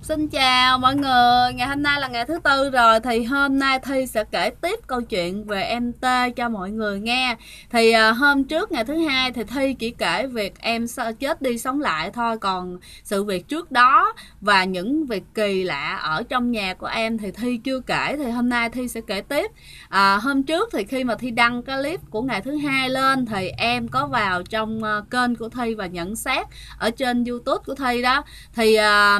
Xin chào mọi người, ngày hôm nay là ngày thứ tư rồi thì hôm nay Thi sẽ kể tiếp câu chuyện về em T cho mọi người nghe. Thì hôm trước ngày thứ hai thì Thi chỉ kể việc em chết đi sống lại thôi, còn sự việc trước đó và những việc kỳ lạ ở trong nhà của em thì Thi chưa kể, thì hôm nay Thi sẽ kể tiếp. Hôm trước thì khi mà Thi đăng cái clip của ngày thứ hai lên thì em có vào trong kênh của Thi và nhận xét ở trên YouTube của Thi đó. Thì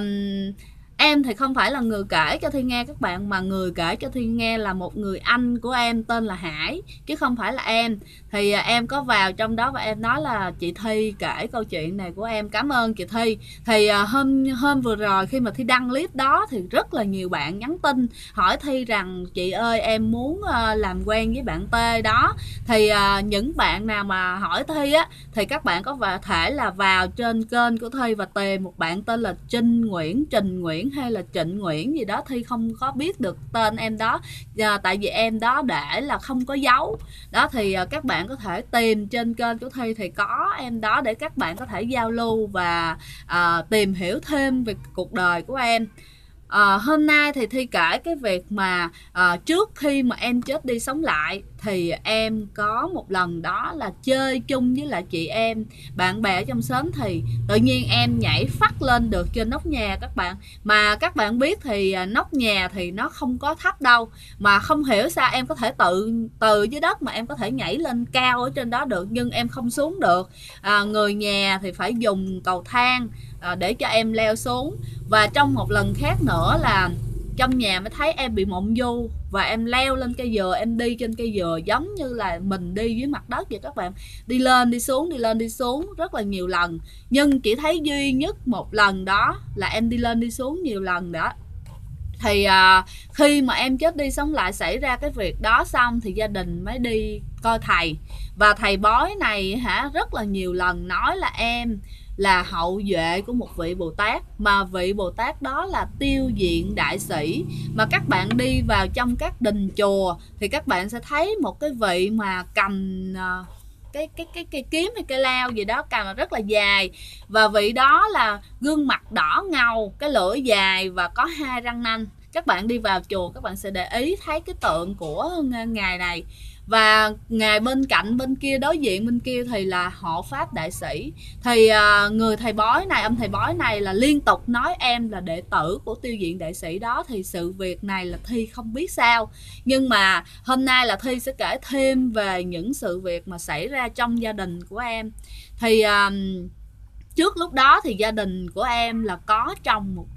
em thì không phải là người kể cho Thi nghe các bạn, mà người kể cho Thi nghe là một người anh của em tên là Hải, chứ không phải là em. Thì em có vào trong đó và em nói là chị Thi kể câu chuyện này của em, cảm ơn chị Thi. Thì hôm vừa rồi khi mà Thi đăng clip đó thì rất là nhiều bạn nhắn tin hỏi Thi rằng chị ơi em muốn làm quen với bạn T đó. Thì những bạn nào mà hỏi Thi á thì các bạn có thể là vào trên kênh của Thi và tìm một bạn tên là Trình Nguyễn hay là Trịnh Nguyễn gì đó, Thi không có biết được tên em đó, tại vì em đó để là không có dấu đó. Thì các bạn có thể tìm trên kênh của Thi thì có em đó để các bạn có thể giao lưu và tìm hiểu thêm về cuộc đời của em. Hôm nay thì Thi kể cái việc mà trước khi mà em chết đi sống lại thì em có một lần đó là chơi chung với lại chị em, bạn bè trong xóm, thì tự nhiên em nhảy phắt lên được trên nóc nhà các bạn. Mà các bạn biết thì nóc nhà thì nó không có thấp đâu, mà không hiểu sao em có thể từ dưới đất mà em có thể nhảy lên cao ở trên đó được, nhưng em không xuống được. Người nhà thì phải dùng cầu thang để cho em leo xuống. Và trong một lần khác nữa là trong nhà mới thấy em bị mộng du và em leo lên cây dừa, em đi trên cây dừa giống như là mình đi dưới mặt đất vậy các bạn, đi lên đi xuống, đi lên đi xuống rất là nhiều lần, nhưng chỉ thấy duy nhất một lần đó là em đi lên đi xuống nhiều lần đó. Thì khi mà em chết đi sống lại xảy ra cái việc đó xong thì gia đình mới đi coi thầy, và thầy bói này rất là nhiều lần nói là em là hậu duệ của một vị Bồ Tát, mà vị Bồ Tát đó là Tiêu Diện Đại Sĩ. Mà các bạn đi vào trong các đình chùa thì các bạn sẽ thấy một cái vị mà cầm cái kiếm hay cây lao gì đó, cầm rất là dài, và vị đó là gương mặt đỏ ngầu, cái lưỡi dài và có hai răng nanh. Các bạn đi vào chùa các bạn sẽ để ý thấy cái tượng của ngài này, và ngài bên cạnh bên kia, đối diện bên kia thì là hộ pháp đại sĩ. Thì người thầy bói này, ông thầy bói này là liên tục nói em là đệ tử của Tiêu Diện đại sĩ đó. Thì sự việc này là Thi không biết sao, nhưng mà hôm nay là Thi sẽ kể thêm về những sự việc mà xảy ra trong gia đình của em. Thì trước lúc đó thì gia đình của em là có trồng một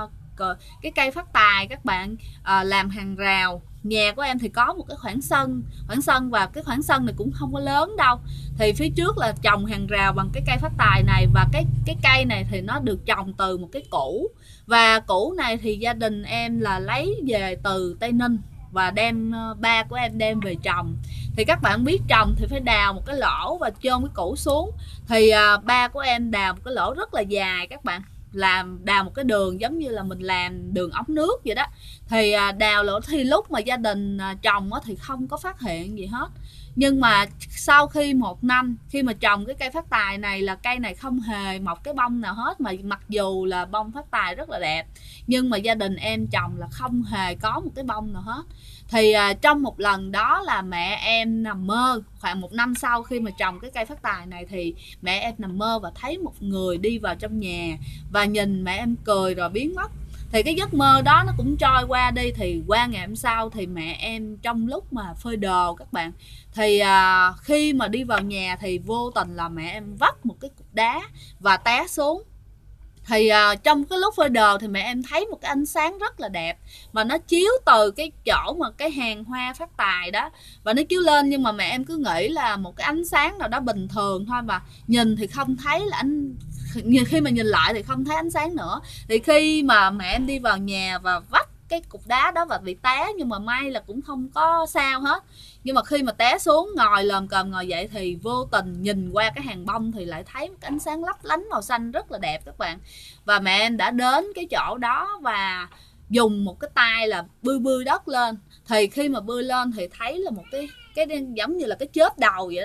cái cây phát tài các bạn, làm hàng rào. Nhà của em thì có một cái khoảng sân và cái khoảng sân này cũng không có lớn đâu. Thì phía trước là trồng hàng rào bằng cái cây phát tài này, và cái cây này thì nó được trồng từ một cái củ, và củ này thì gia đình em là lấy về từ Tây Ninh và đem, ba của em đem về trồng. Thì các bạn biết trồng thì phải đào một cái lỗ và chôn cái củ xuống. Thì ba của em đào một cái lỗ rất là dài các bạn, đào một cái đường giống như là mình làm đường ống nước vậy đó. Thì đào lỗ, thì lúc mà gia đình trồng thì không có phát hiện gì hết. Nhưng mà sau khi 1 năm khi mà trồng cái cây phát tài này, là cây này không hề mọc cái bông nào hết, mà mặc dù là bông phát tài rất là đẹp, nhưng mà gia đình em trồng là không hề có một cái bông nào hết. Thì trong một lần đó là mẹ em nằm mơ, khoảng 1 năm sau khi mà trồng cái cây phát tài này, thì mẹ em nằm mơ và thấy một người đi vào trong nhà và nhìn mẹ em cười rồi biến mất. Thì cái giấc mơ đó nó cũng trôi qua đi. Thì qua ngày hôm sau thì mẹ em trong lúc mà phơi đồ các bạn, thì khi mà đi vào nhà thì vô tình là mẹ em vấp một cái cục đá và té xuống. Thì trong cái lúc phơi đồ thì mẹ em thấy một cái ánh sáng rất là đẹp, mà nó chiếu từ cái chỗ mà cái hàng hoa phát tài đó, và nó chiếu lên, nhưng mà mẹ em cứ nghĩ là một cái ánh sáng nào đó bình thường thôi, mà nhìn thì không thấy là khi mà nhìn lại thì không thấy ánh sáng nữa. Thì khi mà mẹ em đi vào nhà và vấp cái cục đá đó và bị té, nhưng mà may là cũng không có sao hết. Nhưng mà khi mà té xuống ngồi lồm cồm ngồi dậy thì vô tình nhìn qua cái hàng bông thì lại thấy một cái ánh sáng lấp lánh màu xanh rất là đẹp các bạn. Và mẹ em đã đến cái chỗ đó và dùng một cái tay là bươi đất lên. Thì khi mà bươi lên thì thấy là một cái giống như là cái chớp đầu vậy đó.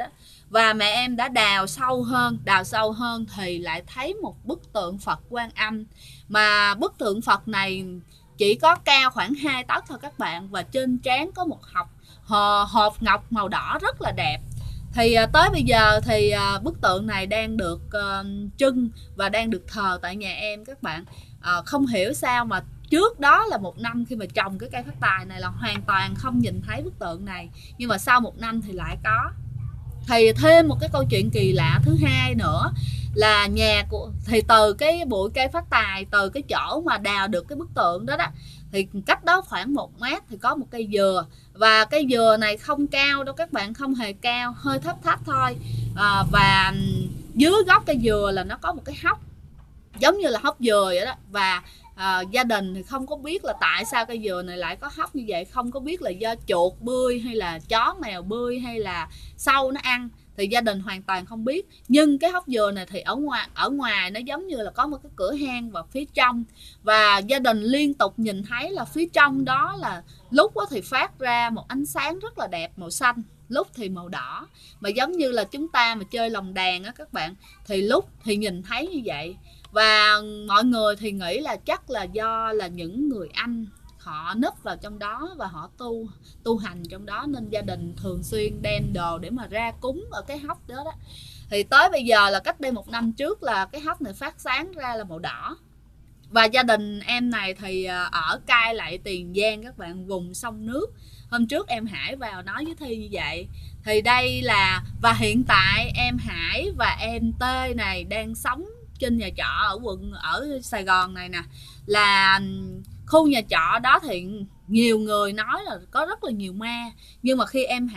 Và mẹ em đã đào sâu hơn thì lại thấy một bức tượng Phật Quan Âm, mà bức tượng Phật này chỉ có cao khoảng 2 tấc thôi các bạn, và trên trán có một hộp ngọc màu đỏ rất là đẹp. Thì tới bây giờ thì bức tượng này đang được trưng và đang được thờ tại nhà em các bạn. Không hiểu sao mà trước đó là 1 năm khi mà trồng cái cây phát tài này là hoàn toàn không nhìn thấy bức tượng này, nhưng mà sau 1 năm thì lại có. Thì thêm một cái câu chuyện kỳ lạ thứ hai nữa là nhà của thì từ cái bụi cây phát tài, từ cái chỗ mà đào được cái bức tượng đó thì cách đó khoảng 1 mét thì có một cây dừa, và cây dừa này không cao đâu các bạn, không hề cao, hơi thấp thấp thôi. Và dưới gốc cây dừa là nó có một cái hốc giống như là hốc dừa vậy đó. Và gia đình thì không có biết là tại sao cây dừa này lại có hốc như vậy, không có biết là do chuột bươi hay là chó mèo bươi hay là sâu nó ăn, thì gia đình hoàn toàn không biết. Nhưng cái hốc dừa này thì ở ngoài nó giống như là có một cái cửa hang vào phía trong, và gia đình liên tục nhìn thấy là phía trong đó là lúc thì phát ra một ánh sáng rất là đẹp màu xanh, lúc thì màu đỏ, mà giống như là chúng ta mà chơi lồng đèn á các bạn, thì lúc thì nhìn thấy như vậy. Và mọi người thì nghĩ là chắc là do là những người Anh họ núp vào trong đó và họ tu hành trong đó, nên gia đình thường xuyên đem đồ để mà ra cúng ở cái hốc đó. Thì tới bây giờ là cách đây 1 năm trước là cái hốc này phát sáng ra là màu đỏ. Và gia đình em này thì ở cai lại Tiền Giang các bạn, vùng sông nước. Hôm trước em Hải vào nói với Thi như vậy. Thì đây là, và hiện tại em Hải và em Tê này đang sống trên nhà trọ ở Sài Gòn này nè. Là khu nhà trọ đó thì nhiều người nói là có rất là nhiều ma, nhưng mà khi mà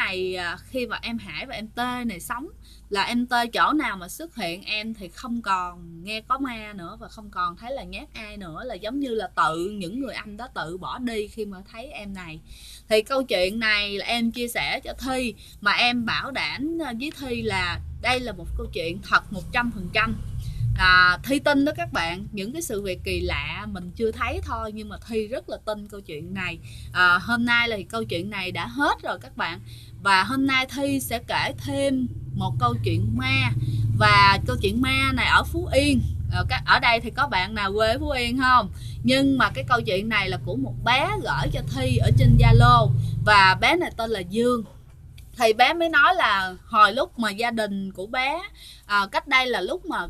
em Hải và em Tê này sống là em Tê chỗ nào mà xuất hiện em thì không còn nghe có ma nữa, và không còn thấy là nhát ai nữa, là giống như là những người anh đó tự bỏ đi khi mà thấy em này. Thì câu chuyện này là em chia sẻ cho Thi, mà em bảo đảm với Thi là đây là một câu chuyện thật 100%. Thi tin đó các bạn, những cái sự việc kỳ lạ mình chưa thấy thôi, nhưng mà Thi rất là tin câu chuyện này. Hôm nay là câu chuyện này đã hết rồi các bạn, và hôm nay Thi sẽ kể thêm một câu chuyện ma, và câu chuyện ma này ở Phú Yên. Ở đây thì có bạn nào quê Phú Yên không? Nhưng mà cái câu chuyện này là của một bé gửi cho Thi ở trên Zalo, và bé này tên là Dương. Thì bé mới nói là hồi lúc mà gia đình của bé cách đây là lúc mà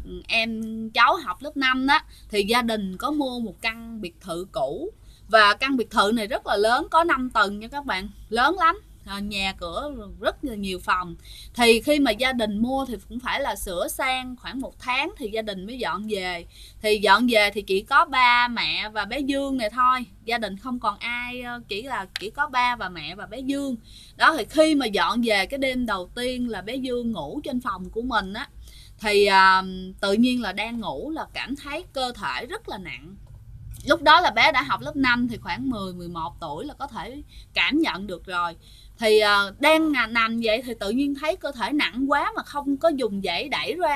cháu học lớp 5 đó, thì gia đình có mua một căn biệt thự cũ, và căn biệt thự này rất là lớn, có 5 tầng nha các bạn, lớn lắm, nhà cửa rất là nhiều phòng. Thì khi mà gia đình mua thì cũng phải là sửa sang khoảng 1 tháng thì gia đình mới dọn về. Thì dọn về thì chỉ có ba mẹ và bé Dương này thôi, gia đình không còn ai, chỉ có ba và mẹ và bé Dương đó. Thì khi mà dọn về cái đêm đầu tiên là bé Dương ngủ trên phòng của mình á, thì tự nhiên là đang ngủ là cảm thấy cơ thể rất là nặng. Lúc đó là bé đã học lớp 5 thì khoảng 10-11 tuổi là có thể cảm nhận được rồi. Thì đang nằm vậy thì tự nhiên thấy cơ thể nặng quá mà không có dùng dãy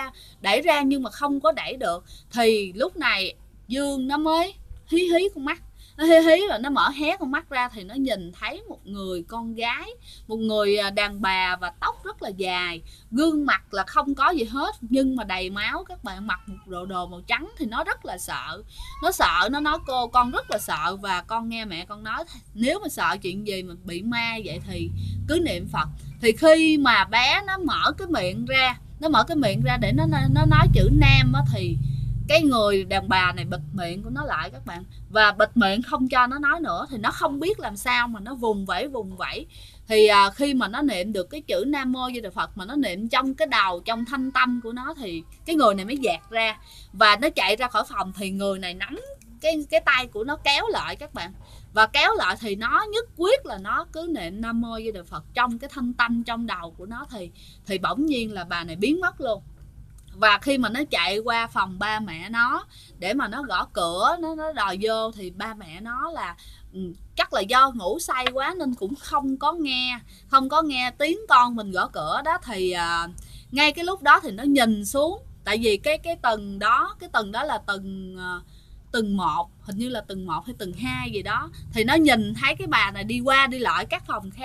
đẩy ra nhưng mà không có đẩy được. Thì lúc này Dương nó mới hí con mắt, nó hí rồi nó mở hé con mắt ra, thì nó nhìn thấy một người con gái, một người đàn bà, và tóc rất là dài, gương mặt là không có gì hết nhưng mà đầy máu các bạn, mặc một đồ màu trắng. Thì nó rất là sợ, nó nói cô con rất là sợ, và con nghe mẹ con nói nếu mà sợ chuyện gì mà bị ma vậy thì cứ niệm Phật. Thì khi mà bé nó mở cái miệng ra để nó nói chữ Nam á, thì cái người đàn bà này bịt miệng của nó lại các bạn, và bịt miệng không cho nó nói nữa. Thì nó không biết làm sao mà nó vùng vẫy. Thì khi mà nó niệm được cái chữ Nam Mô Di Đà Phật, mà nó niệm trong cái đầu, trong thanh tâm của nó, thì cái người này mới dạt ra và nó chạy ra khỏi phòng. Thì người này nắm cái tay của nó kéo lại các bạn, và kéo lại thì nó nhất quyết là nó cứ niệm Nam Mô Di Đà Phật trong cái thanh tâm trong đầu của nó. Thì bỗng nhiên là bà này biến mất luôn. Và khi mà nó chạy qua phòng ba mẹ nó để mà nó gõ cửa, nó đòi vô, thì ba mẹ nó là chắc là do ngủ say quá nên cũng không có nghe tiếng con mình gõ cửa đó. Thì ngay cái lúc đó thì nó nhìn xuống, tại vì cái tầng đó là tầng 1, hình như là tầng 1 hay tầng 2 gì đó. Thì nó nhìn thấy cái bà này đi qua đi lại các phòng khác,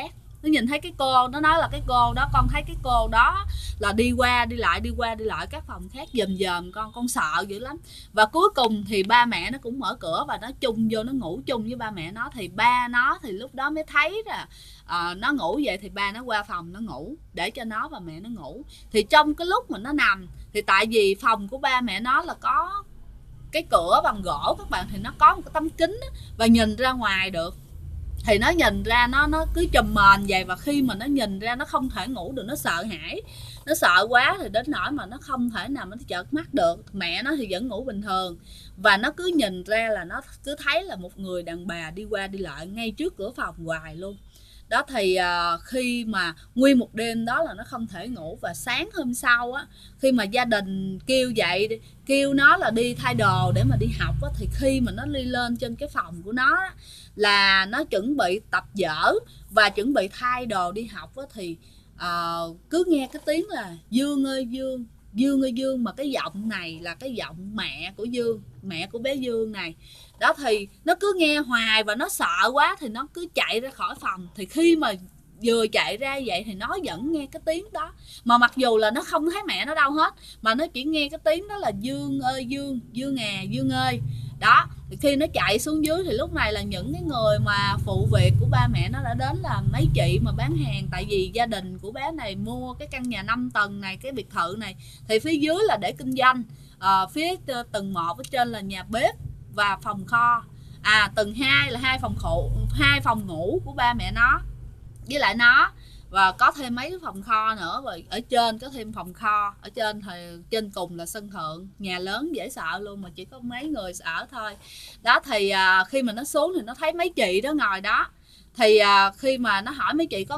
nó nhìn thấy cái cô, nó nói là cái cô đó, con thấy cái cô đó là đi qua đi lại, đi qua đi lại các phòng khác dòm dòm con sợ dữ lắm. Và cuối cùng thì ba mẹ nó cũng mở cửa và nó chung vô, nó ngủ chung với ba mẹ nó. Thì ba nó thì lúc đó mới thấy là nó ngủ vậy thì ba nó qua phòng nó ngủ để cho nó và mẹ nó ngủ. Thì trong cái lúc mà nó nằm thì tại vì phòng của ba mẹ nó là có cái cửa bằng gỗ các bạn, thì nó có một cái tấm kính đó, và nhìn ra ngoài được. Thì nó nhìn ra, nó cứ chùm mền vậy, và khi mà nó nhìn ra nó không thể ngủ được, nó sợ hãi, nó sợ quá thì đến nỗi mà nó không thể nào mà nó chợp mắt được. Mẹ nó thì vẫn ngủ bình thường, và nó cứ nhìn ra là nó cứ thấy là một người đàn bà đi qua đi lại ngay trước cửa phòng hoài luôn. Đó thì khi mà nguyên một đêm đó là nó không thể ngủ, và sáng hôm sau á, khi mà gia đình kêu dậy, kêu nó là đi thay đồ để mà đi học á, thì khi mà nó đi lên trên cái phòng của nó á, là nó chuẩn bị tập vở và chuẩn bị thay đồ đi học á, thì cứ nghe cái tiếng là Dương ơi Dương, Dương ơi Dương, mà cái giọng này là cái giọng mẹ của Dương, mẹ của bé Dương này. Đó thì nó cứ nghe hoài và nó sợ quá thì nó cứ chạy ra khỏi phòng. Thì khi mà vừa chạy ra vậy thì nó vẫn nghe cái tiếng đó, mà mặc dù là nó không thấy mẹ nó đâu hết, mà nó chỉ nghe cái tiếng đó là Dương ơi Dương, Dương à Dương ơi. Đó thì khi nó chạy xuống dưới thì lúc này là những cái người mà phụ việc của ba mẹ nó đã đến, là mấy chị mà bán hàng. Tại vì gia đình của bé này mua cái căn nhà 5 tầng này, cái biệt thự này, thì phía dưới là để kinh doanh, phía tầng 1 ở trên là nhà bếp và phòng kho, tầng 2 là hai phòng ngủ của ba mẹ nó với lại nó, và có thêm mấy cái phòng kho nữa. Và ở trên có thêm phòng kho, ở trên thì trên cùng là sân thượng, nhà lớn dễ sợ luôn mà chỉ có mấy người ở thôi. Đó thì khi mà nó xuống thì nó thấy mấy chị đó ngồi đó. Thì khi mà nó hỏi mấy chị có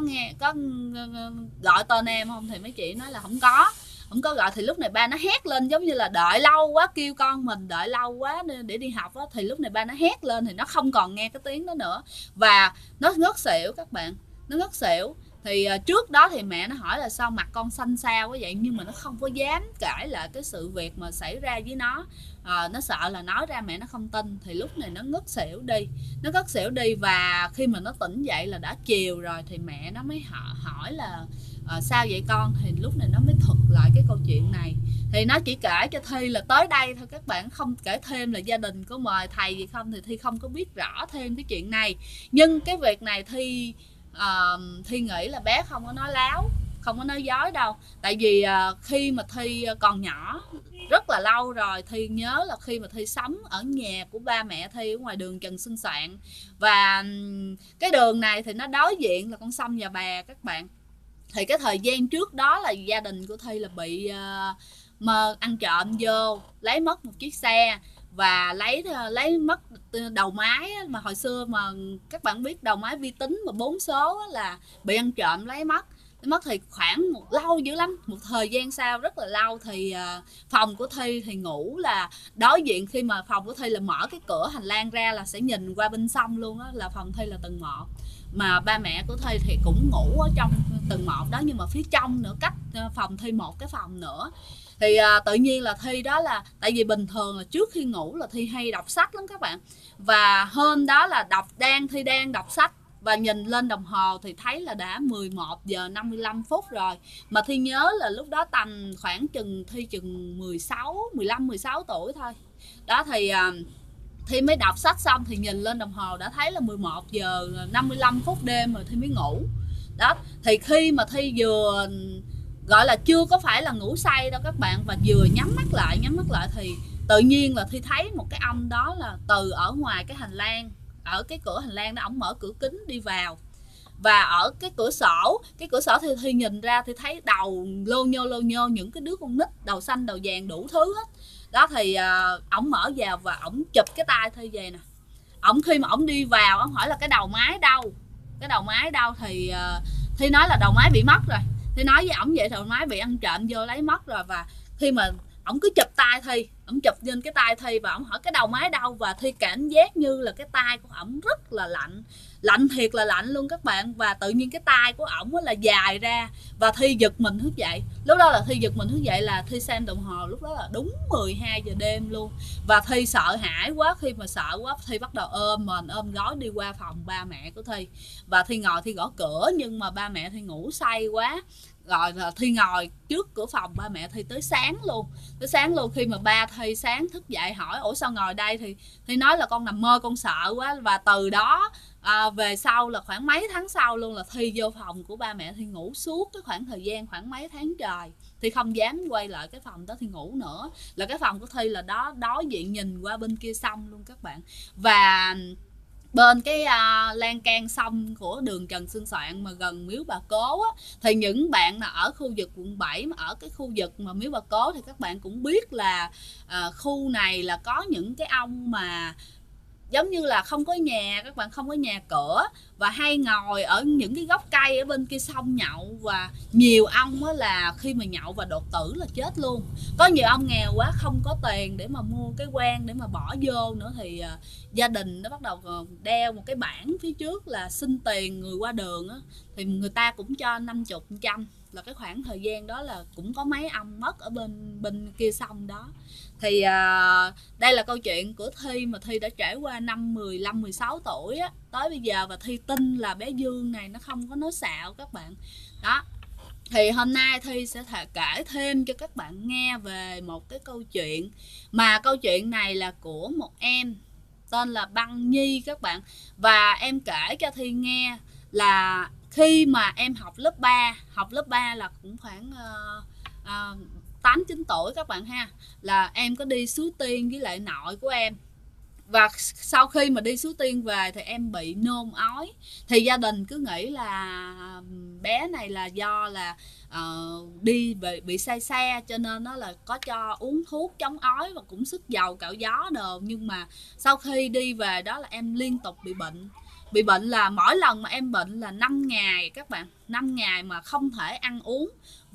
gọi tên em không, thì mấy chị nói là không có gọi. Thì lúc này ba nó hét lên, giống như là đợi lâu quá, kêu con mình đợi lâu quá để đi học á. Thì lúc này ba nó hét lên thì nó không còn nghe cái tiếng đó nữa, và nó ngất xỉu các bạn, nó ngất xỉu. Thì trước đó thì mẹ nó hỏi là sao mặt con xanh xao quá vậy, nhưng mà nó không có dám cãi lại cái sự việc mà xảy ra với nó. Nó sợ là nói ra mẹ nó không tin. Thì lúc này nó ngất xỉu đi, và khi mà nó tỉnh dậy là đã chiều rồi. Thì mẹ nó mới hỏi là sao vậy con. Thì lúc này nó mới thuật lại cái câu chuyện này. Thì nó chỉ kể cho Thi là tới đây thôi các bạn, không kể thêm là gia đình có mời thầy gì không. Thì Thi không có biết rõ thêm cái chuyện này. Nhưng cái việc này Thi nghĩ là bé không có nói láo, không có nói dối đâu. Tại vì khi mà Thi còn nhỏ, rất là lâu rồi, Thi nhớ là khi mà Thi sống ở nhà của ba mẹ Thi ở ngoài đường Trần Xuân Soạn, và cái đường này thì nó đối diện là con sông Nhà Bè các bạn. Thì cái thời gian trước đó là gia đình của Thi là bị mà ăn trộm vô, lấy mất một chiếc xe và lấy mất đầu máy. Mà hồi xưa mà các bạn biết đầu máy vi tính mà 4 số là bị ăn trộm lấy mất. Thì khoảng lâu dữ lắm, một thời gian sau rất là lâu. Thì phòng của Thi thì ngủ là đối diện, khi mà phòng của Thi là mở cái cửa hành lang ra là sẽ nhìn qua bên sông luôn á, là phòng Thi là tầng 1. Mà ba mẹ của Thi thì cũng ngủ ở trong tầng 1 đó, nhưng mà phía trong nữa, cách phòng Thi một cái phòng nữa. Thì tự nhiên là Thi đó là, tại vì bình thường là trước khi ngủ là Thi hay đọc sách lắm các bạn. Và hôm đó là Thi đang đọc sách, và nhìn lên đồng hồ thì thấy là đã 11 giờ 55 phút rồi. Mà Thi nhớ là lúc đó tầm khoảng Thi chừng 15-16 tuổi thôi. Đó thì Thi mới đọc sách xong thì nhìn lên đồng hồ đã thấy là 11 giờ 55 phút đêm rồi Thi mới ngủ. Đó thì khi mà Thi vừa gọi là chưa có phải là ngủ say đâu các bạn, và vừa nhắm mắt lại thì tự nhiên là Thi thấy một cái ông đó là từ ở ngoài cái hành lang, ở cái cửa hành lang đó, ổng mở cửa kính đi vào. Và ở cái cửa sổ thì Thi nhìn ra thì thấy đầu lô nhô những cái đứa con nít đầu xanh đầu vàng đủ thứ hết. Đó thì ổng mở vào và ổng chụp cái tay Thi về nè. Khi mà ổng đi vào, ổng hỏi là cái đầu máy đâu, thì Thi nói là đầu máy bị mất rồi. Thi nói với ổng vậy, đầu máy bị ăn trộm vô lấy mất rồi. Và khi mà ổng cứ chụp tay Thi, ổng chụp lên cái tay Thi và ổng hỏi cái đầu máy đâu, và Thi cảm giác như là cái tay của ổng rất là lạnh, lạnh thiệt là lạnh luôn các bạn. Và tự nhiên cái tay của ổng là dài ra và Thi giật mình thức dậy. Lúc đó là Thi giật mình thức dậy là Thi xem đồng hồ, lúc đó là đúng 12 giờ đêm luôn. Và Thi sợ hãi quá, khi mà sợ quá Thi bắt đầu ôm mền ôm gói đi qua phòng ba mẹ của Thi. Và Thi ngồi Thi gõ cửa nhưng mà ba mẹ Thi ngủ say quá. Rồi Thi ngồi trước cửa phòng ba mẹ Thi tới sáng luôn. Tới sáng luôn, khi mà ba Thi sáng thức dậy hỏi ủa sao ngồi đây, thì Thi nói là con nằm mơ, con sợ quá. Và từ đó về sau là khoảng mấy tháng sau luôn là Thi vô phòng của ba mẹ Thi ngủ suốt cái khoảng thời gian khoảng mấy tháng trời. Thi không dám quay lại cái phòng đó Thi ngủ nữa. Là cái phòng của Thi là đó đối diện nhìn qua bên kia sông luôn các bạn. Và bên cái lan can sông của đường Trần Xuân Soạn mà gần miếu Bà Cố á, thì những bạn là ở khu vực quận 7 mà ở cái khu vực mà miếu Bà Cố thì các bạn cũng biết là khu này là có những cái ông mà giống như là không có nhà, các bạn không có nhà cửa và hay ngồi ở những cái gốc cây ở bên kia sông nhậu. Và nhiều ông á là khi mà nhậu và đột tử là chết luôn. Có nhiều ông nghèo quá không có tiền để mà mua cái quan để mà bỏ vô nữa, thì gia đình nó bắt đầu đeo một cái bảng phía trước là xin tiền người qua đường á, thì người ta cũng cho 50-100. Là cái khoảng thời gian đó là cũng có mấy ông mất ở bên kia sông đó. Thì đây là câu chuyện của Thi mà Thi đã trải qua năm 15-16 tuổi á, tới bây giờ. Và Thi tin là bé Dương này nó không có nói xạo các bạn. Đó. Thì hôm nay Thi sẽ kể thêm cho các bạn nghe về một cái câu chuyện. Mà câu chuyện này là của một em tên là Băng Nhi các bạn. Và em kể cho Thi nghe là khi mà em học lớp 3 là cũng khoảng 8-9 tuổi các bạn ha, là em có đi Suối Tiên với lại nội của em. Và sau khi mà đi Suối Tiên về thì em bị nôn ói. Thì gia đình cứ nghĩ là bé này là do là đi bị say xe, cho nên nó là có cho uống thuốc chống ói và cũng sức dầu cạo gió đồ. Nhưng mà sau khi đi về đó là em liên tục bị bệnh. Bị bệnh là mỗi lần mà em bệnh là 5 ngày các bạn, 5 ngày mà không thể ăn uống.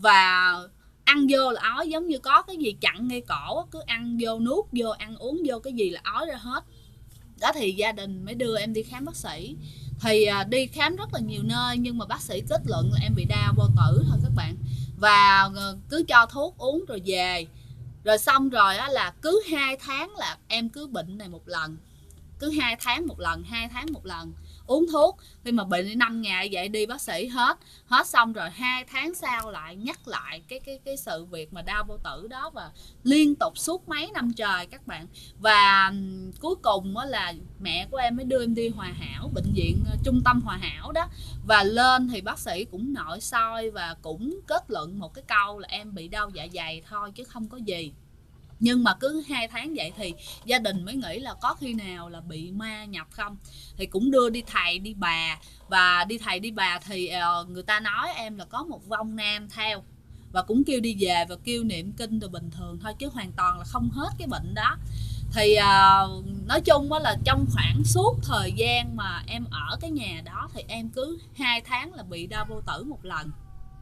Và ăn vô là ói, giống như có cái gì chặn ngay cổ, cứ ăn vô nuốt vô, ăn uống vô cái gì là ói ra hết. Đó thì gia đình mới đưa em đi khám bác sĩ. Thì đi khám rất là nhiều nơi nhưng mà bác sĩ kết luận là em bị đau bao tử thôi các bạn. Và cứ cho thuốc uống rồi về. Rồi xong rồi á, là cứ 2 tháng là em cứ bệnh này một lần. Cứ 2 tháng một lần, 2 tháng một lần uống thuốc. Khi mà bệnh 5 ngày vậy đi bác sĩ hết xong rồi 2 tháng sau lại nhắc lại cái sự việc mà đau bao tử đó, và liên tục suốt mấy năm trời các bạn. Và cuối cùng là mẹ của em mới đưa em đi Hòa Hảo, bệnh viện trung tâm Hòa Hảo đó. Và lên thì bác sĩ cũng nội soi và cũng kết luận một cái câu là em bị đau dạ dày thôi chứ không có gì. Nhưng mà cứ 2 tháng vậy thì gia đình mới nghĩ là có khi nào là bị ma nhập không. Thì cũng đưa đi thầy đi bà. Và đi thầy đi bà thì người ta nói em là có một vong nam theo. Và cũng kêu đi về và kêu niệm kinh rồi bình thường thôi, chứ hoàn toàn là không hết cái bệnh đó. Thì nói chung là trong khoảng suốt thời gian mà em ở cái nhà đó thì em cứ 2 tháng là bị đau bao tử một lần.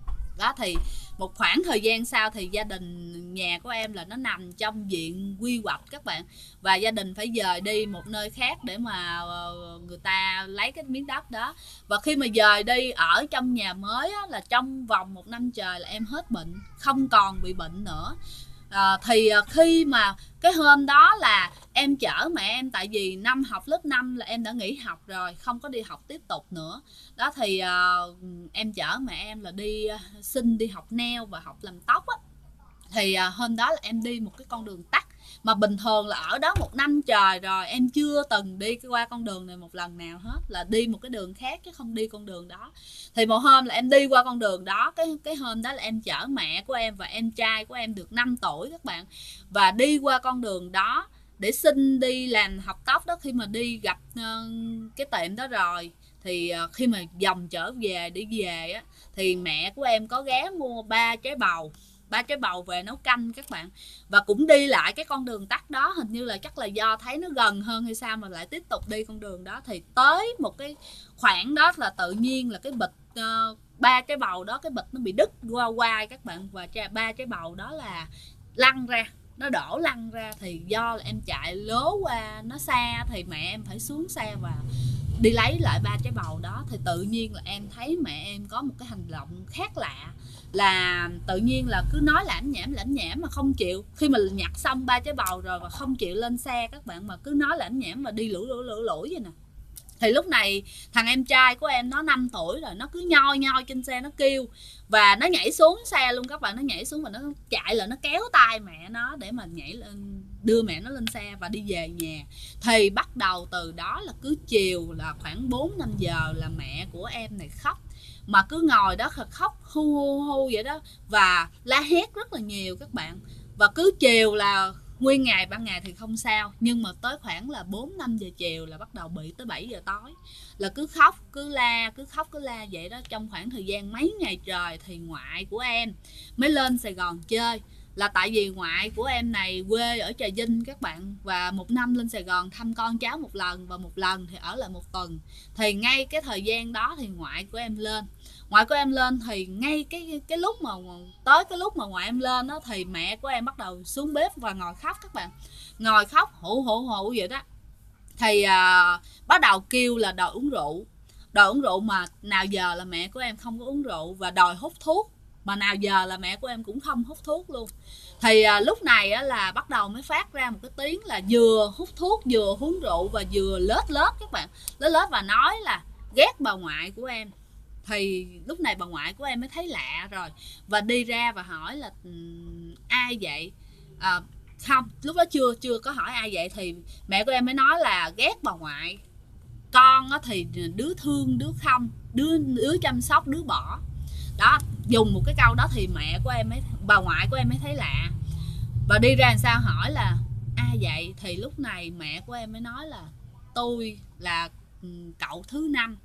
Đó thì một khoảng thời gian sau thì gia đình nhà của em là nó nằm trong diện quy hoạch các bạn. Và gia đình phải dời đi một nơi khác để mà người ta lấy cái miếng đất đó. Và khi mà dời đi ở trong nhà mới á, là trong vòng 1 năm trời là em hết bệnh, không còn bị bệnh nữa. Thì khi mà cái hôm đó là em chở mẹ em, tại vì năm học lớp 5 là em đã nghỉ học rồi, không có đi học tiếp tục nữa. Đó thì em chở mẹ em là đi xin đi học nail và học làm tóc á. Thì hôm đó là em đi một cái con đường tắt mà bình thường là ở đó 1 năm trời rồi em chưa từng đi qua con đường này một lần nào hết, là đi một cái đường khác chứ không đi con đường đó. Thì một hôm là em đi qua con đường đó, cái hôm đó là em chở mẹ của em và em trai của em được 5 tuổi các bạn, và đi qua con đường đó để xin đi làm học tóc đó. Khi mà đi gặp cái tiệm đó rồi thì khi mà vòng trở về để về á, thì mẹ của em có ghé mua 3 trái bầu về nấu canh các bạn. Và cũng đi lại cái con đường tắt đó, hình như là chắc là do thấy nó gần hơn hay sao mà lại tiếp tục đi con đường đó. Thì tới một cái khoảng đó là tự nhiên là cái bịch 3 trái bầu đó, cái bịch nó bị đứt qua quai các bạn. Và 3 trái bầu đó là lăn ra. nó đổ lăn ra, thì do là em chạy lố qua nó xa thì mẹ em phải xuống xe và đi lấy lại 3 trái bầu đó. Thì tự nhiên là em thấy mẹ em có một cái hành động khác lạ, là tự nhiên là cứ nói lãnh nhảm mà không chịu, khi mà nhặt xong 3 trái bầu rồi và không chịu lên xe các bạn, mà cứ nói lãnh nhảm và đi lủi vậy nè. Thì lúc này thằng em trai của em nó 5 tuổi rồi, nó cứ nhoi trên xe nó kêu, và nó nhảy xuống xe luôn các bạn. Nó nhảy xuống và nó chạy là nó kéo tay mẹ nó để mà nhảy lên, đưa mẹ nó lên xe và đi về nhà. Thì bắt đầu từ đó là cứ chiều là khoảng 4-5 giờ là mẹ của em này khóc, mà cứ ngồi đó khóc hu vậy đó, và la hét rất là nhiều các bạn. Và cứ chiều là nguyên ngày ban ngày thì không sao, nhưng mà tới khoảng là 4-5 giờ chiều là bắt đầu bị, tới 7 giờ tối là cứ khóc cứ la vậy đó. Trong khoảng thời gian mấy ngày trời thì ngoại của em mới lên Sài Gòn chơi, là tại vì ngoại của em này quê ở Trà Vinh các bạn, và một năm lên Sài Gòn thăm con cháu một lần, và một lần thì ở lại một tuần. Thì ngay cái thời gian đó thì ngoại của em lên thì ngay cái lúc mà tới cái lúc mà ngoại em lên đó, thì mẹ của em bắt đầu xuống bếp và ngồi khóc các bạn, ngồi khóc hụ vậy đó. Thì bắt đầu kêu là đòi uống rượu, mà nào giờ là mẹ của em không có uống rượu, và đòi hút thuốc, mà nào giờ là mẹ của em cũng không hút thuốc luôn. Thì lúc này á, là bắt đầu mới phát ra một cái tiếng là vừa hút thuốc vừa uống rượu và vừa lết các bạn, lết và nói là ghét bà ngoại của em. Thì lúc này bà ngoại của em mới thấy lạ rồi, và đi ra và hỏi là ai vậy. Không, lúc đó chưa có hỏi ai vậy, thì mẹ của em mới nói là ghét bà ngoại, con thì đứa thương đứa không, đứa chăm sóc đứa bỏ đó. Dùng một cái câu đó thì bà ngoại của em mới thấy lạ, và đi ra làm sao hỏi là ai vậy. Thì lúc này mẹ của em mới nói là tôi là cậu thứ năm.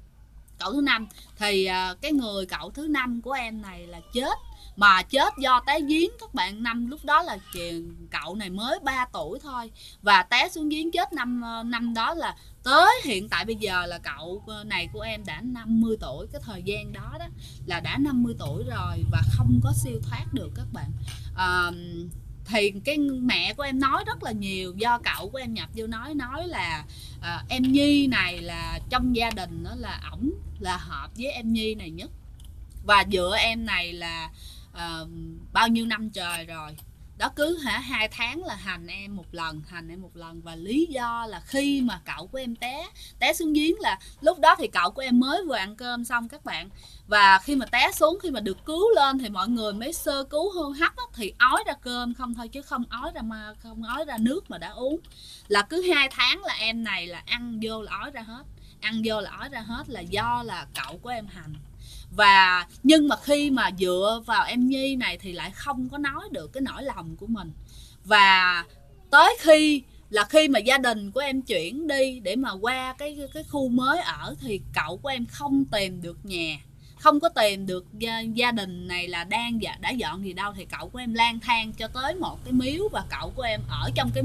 Thì cái người cậu thứ năm của em này là chết, mà chết do té giếng các bạn. Lúc đó là cậu này mới 3 tuổi thôi, và té xuống giếng chết năm đó. Là tới hiện tại bây giờ là cậu này của em đã 50 tuổi. Cái thời gian đó là đã 50 tuổi rồi và không có siêu thoát được các bạn. Thì cái mẹ của em nói rất là nhiều, do cậu của em nhập vô nói là em Nhi này là trong gia đình đó là ổng là hợp với em Nhi này nhất, và dựa em này là bao nhiêu năm trời rồi đó, cứ 2 tháng là hành em một lần. Và lý do là khi mà cậu của em té xuống giếng, là lúc đó thì cậu của em mới vừa ăn cơm xong các bạn, và khi mà té xuống, khi mà được cứu lên thì mọi người mới sơ cứu hô hấp thì ói ra cơm không thôi, chứ không ói ra nước mà đã uống. Là cứ 2 tháng là em này là ăn vô là ói ra hết, là do là cậu của em hành. Và nhưng mà khi mà dựa vào em Nhi này thì lại không có nói được cái nỗi lòng của mình. Và tới khi mà gia đình của em chuyển đi để mà qua cái khu mới ở, thì cậu của em không tìm được nhà, không có tìm được gia đình này là đã dọn gì đâu. Thì cậu của em lang thang cho tới một cái miếu, và cậu của em ở trong cái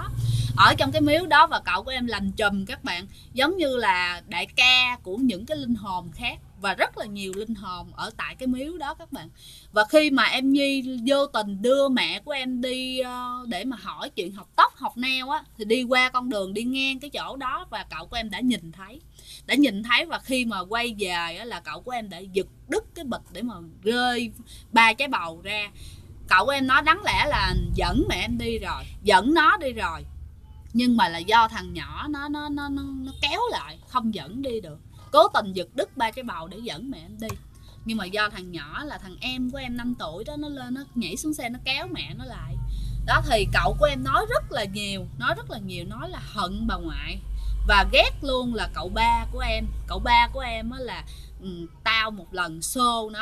miếu đó, và cậu của em làm trùm các bạn, giống như là đại ca của những cái linh hồn khác, và rất là nhiều linh hồn ở tại cái miếu đó các bạn. Và khi mà em Nhi vô tình đưa mẹ của em đi để mà hỏi chuyện học tóc học nail á, thì đi qua con đường đi ngang cái chỗ đó, và cậu của em đã nhìn thấy. Và khi mà quay về á, là cậu của em đã giật đứt cái bịch để mà rơi 3 trái bầu ra. Cậu của em nói đáng lẽ là dẫn mẹ em đi rồi, dẫn nó đi rồi, nhưng mà là do thằng nhỏ nó kéo lại không dẫn đi được, cố tình giật đứt 3 trái bầu để dẫn mẹ em đi. Nhưng mà do thằng nhỏ là thằng em của em 5 tuổi đó, nó lên nó nhảy xuống xe nó kéo mẹ nó lại đó. Thì cậu của em nói rất là nhiều, nói là hận bà ngoại, và ghét luôn là cậu ba của em á, là tao một lần xô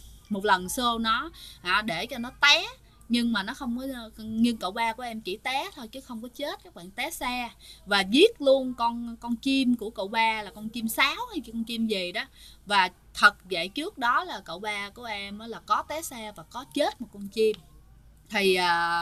nó để cho nó té, nhưng mà nó không có, nhưng cậu ba của em chỉ té thôi chứ không có chết các bạn, té xa, và giết luôn con chim của cậu ba, là con chim sáo hay con chim gì đó. Và thật vậy, trước đó là cậu ba của em là có té xa và có chết một con chim. Thì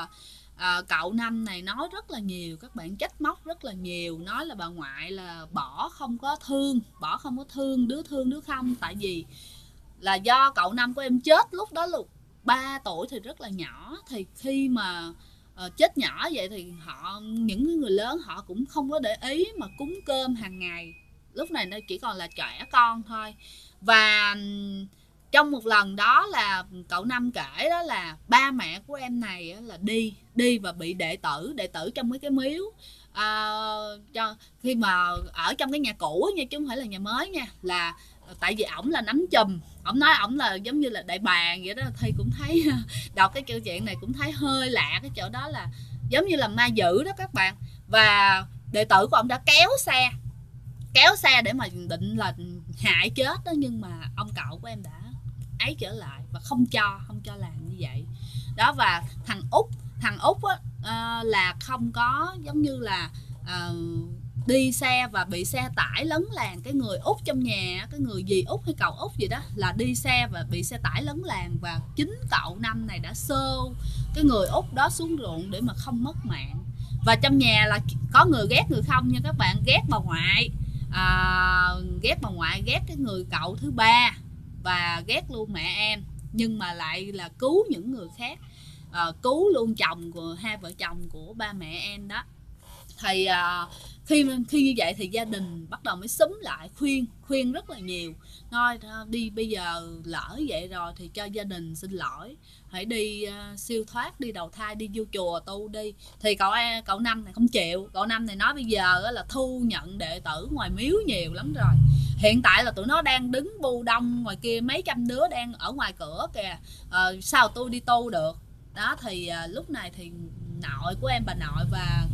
cậu Năm này nói rất là nhiều các bạn, trách móc rất là nhiều, nói là bà ngoại là bỏ không có thương đứa không. Tại vì là do cậu Năm của em chết lúc đó là 3 tuổi thì rất là nhỏ, thì khi mà chết nhỏ vậy thì những người lớn họ cũng không có để ý mà cúng cơm hàng ngày. Lúc này nó chỉ còn là trẻ con thôi. Và trong một lần đó là cậu Năm kể đó là ba mẹ của em này là đi và bị đệ tử trong cái miếu, khi mà ở trong cái nhà cũ nha, chứ không phải là nhà mới nha, là tại vì ổng là nắm chùm, ổng nói ổng là giống như là đại bàng vậy đó. Thì cũng thấy đọc cái câu chuyện này cũng thấy hơi lạ cái chỗ đó là giống như là ma dữ đó các bạn. Và đệ tử của ổng đã kéo xe để mà định là hại chết đó, nhưng mà ông cậu của em đã ấy trở lại và không cho làm như vậy đó. Và thằng út á, là không có giống như là đi xe và bị xe tải lấn làn. Cái người út trong nhà, cái người dì út hay cậu út gì đó, là đi xe và bị xe tải lấn làn, và chính cậu Năm này đã xô cái người út đó xuống ruộng để mà không mất mạng. Và trong nhà là có người ghét người không nha các bạn, ghét bà ngoại, ghét cái người cậu thứ ba và ghét luôn mẹ em, nhưng mà lại là cứu những người khác, cứu luôn chồng của hai vợ chồng của ba mẹ em đó. Thì khi như vậy thì gia đình bắt đầu mới xúm lại khuyên rất là nhiều, nói đi bây giờ lỡ vậy rồi thì cho gia đình xin lỗi, hãy đi siêu thoát, đi đầu thai, đi vô chùa tu đi. Thì cậu Năm này không chịu. Cậu Năm này nói bây giờ là thu nhận đệ tử ngoài miếu nhiều lắm rồi, hiện tại là tụi nó đang đứng bu đông ngoài kia, mấy trăm đứa đang ở ngoài cửa kìa, sao tôi đi tu được đó. Thì lúc này thì nội của em, bà nội và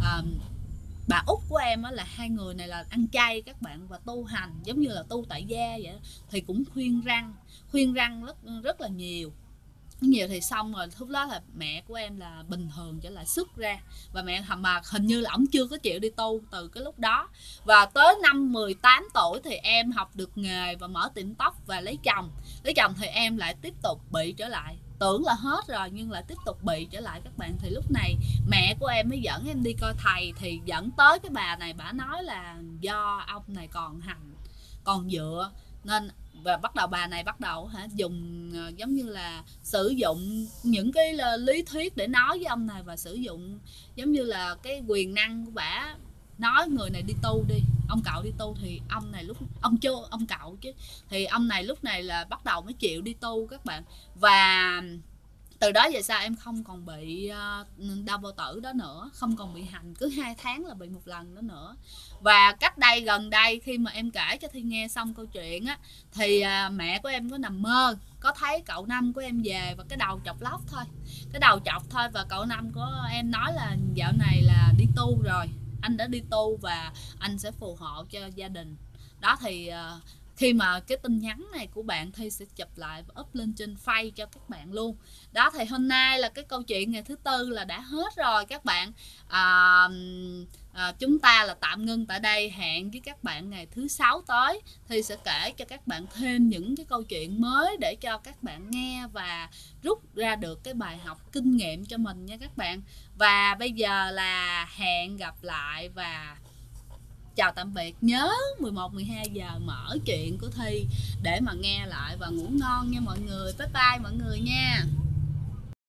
bà út của em á, là hai người này là ăn chay các bạn, và tu hành giống như là tu tại gia vậy. Thì cũng khuyên răng rất là nhiều. Thì xong rồi lúc đó là mẹ của em là bình thường trở lại, xuất ra. Và mẹ mà hình như là ổng chưa có chịu đi tu từ cái lúc đó. Và tới năm 18 tuổi thì em học được nghề và mở tiệm tóc và lấy chồng thì em lại tiếp tục bị trở lại. Tưởng là hết rồi nhưng lại tiếp tục bị trở lại các bạn. Thì lúc này mẹ của em mới dẫn em đi coi thầy, thì dẫn tới cái bà này, bà nói là do ông này còn dựa nên. Và bắt đầu bà này dùng giống như là sử dụng những cái lý thuyết để nói với ông này, và sử dụng giống như là cái quyền năng của bà, nói người này đi tu đi, ông cậu đi tu. Thì ông này ông cậu chứ, thì ông này lúc này là bắt đầu mới chịu đi tu các bạn. Và từ đó về sau em không còn bị đau bao tử đó nữa, không còn bị hành cứ 2 tháng là bị một lần đó nữa. Và gần đây khi mà em kể cho Thi nghe xong câu chuyện á, thì mẹ của em có nằm mơ, có thấy cậu Năm của em về và cái đầu chọc lóc thôi, và cậu Năm của em nói là dạo này là đi tu rồi, anh đã đi tu và anh sẽ phù hộ cho gia đình đó. Thì khi mà cái tin nhắn này của bạn, Thi sẽ chụp lại và up lên trên Face cho các bạn luôn đó. Thì hôm nay là cái câu chuyện ngày thứ tư là đã hết rồi các bạn. Chúng ta là tạm ngưng tại đây, hẹn với các bạn ngày thứ sáu tới. Thi sẽ kể cho các bạn thêm những cái câu chuyện mới để cho các bạn nghe và rút ra được cái bài học kinh nghiệm cho mình nha các bạn. Và bây giờ là hẹn gặp lại và chào tạm biệt. Nhớ 11-12 giờ mở chuyện của Thi để mà nghe lại và ngủ ngon nha mọi người. Bye bye mọi người nha.